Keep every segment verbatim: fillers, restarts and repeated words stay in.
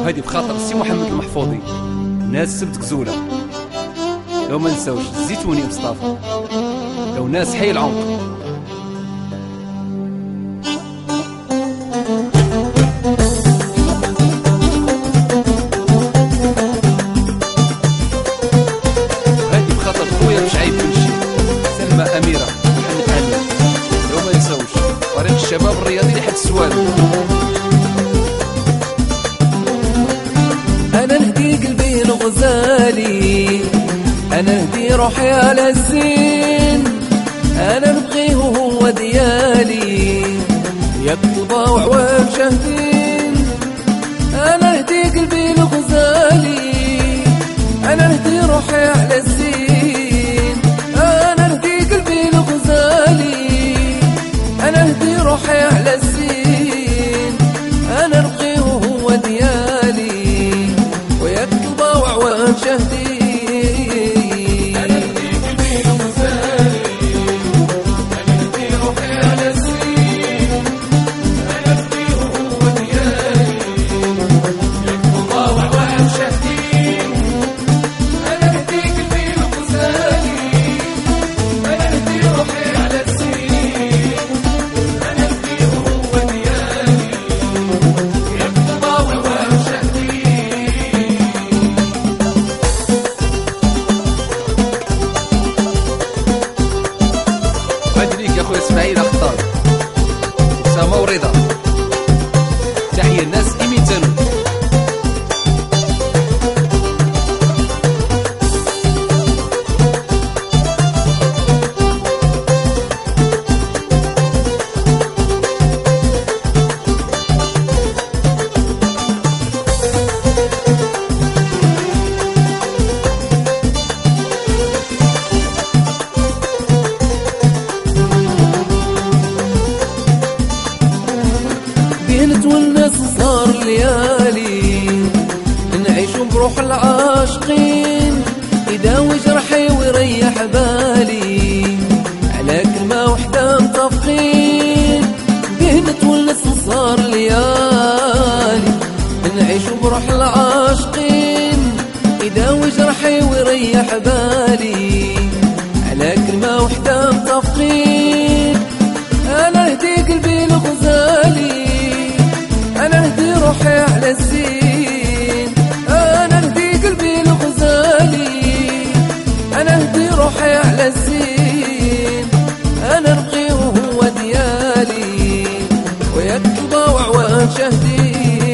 وهذه بخاطر سي محمد المحفوظي، ناس سبت كزوله، لو ما نساوش الزيتوني مصطفى، لو ناس حي العمق. هذه بخاطر خويا مش عيب كل شيء، سلمى أميرة محمد أمين، لو ما نساوش فريق الشباب الرياضي لحد السوالف. أنا نهدي قلبي الغزالي، أنا نهدي روحي على الزين، أنا نبغيه وهو ديالي، يكتب وعوام شاهدين. أنا نهدي قلبي الغزالي، أنا نهدي روحي على الزين، أنا نهدي قلبي الغزالي، أنا نهدي روحي على الزين، أنا نبغيه وهو ديالي، ويكتب وعوام شاهدين. اسماعيل اخطار اسامه ورضا، تحيه الناس ايميتانو. نتونس صار ليالي، نعيش بروح العاشقين، يداوي جرحي ويريح بالي، على كلمة وحدة متفقين. بيه نتونس صار ليالي، نعيش بروح العاشقين، يداوي جرحي ويريح بالي، على كلمة وحدة متفقين. أنا نهدي قلبي الغزالي، أنا نهدي روحي على الزين، أنا نهدي قلبي الغزالي، أنا نهدي روحي على الزين، أنا نبغيه وهو ديالي، ويكتب وعوان شاهدين.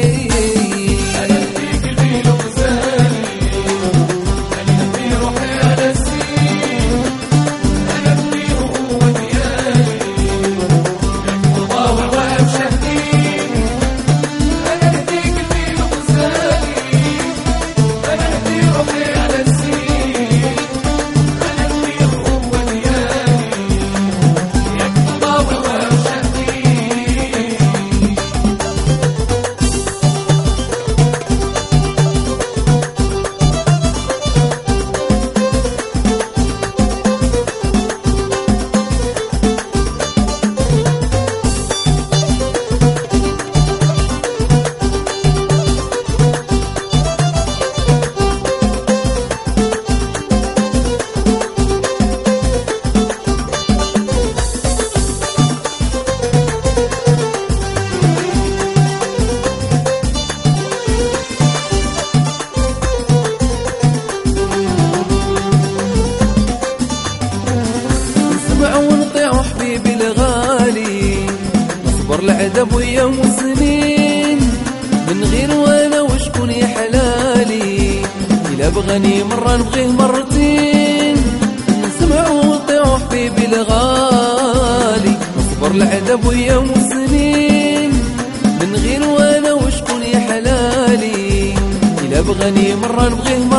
حبيبي الغالي، نصبر العذاب ويوم وسنين، من غير وانا وشكون يا حلالي، إلا بغاني مرة نبغيه مرتين، نسمع ونطيع حبيبي الغالي، نصبر العذاب ويوم وسنين، من غير وانا وشكون يا حلالي، إلا بغاني مرة نبغيه مرتين.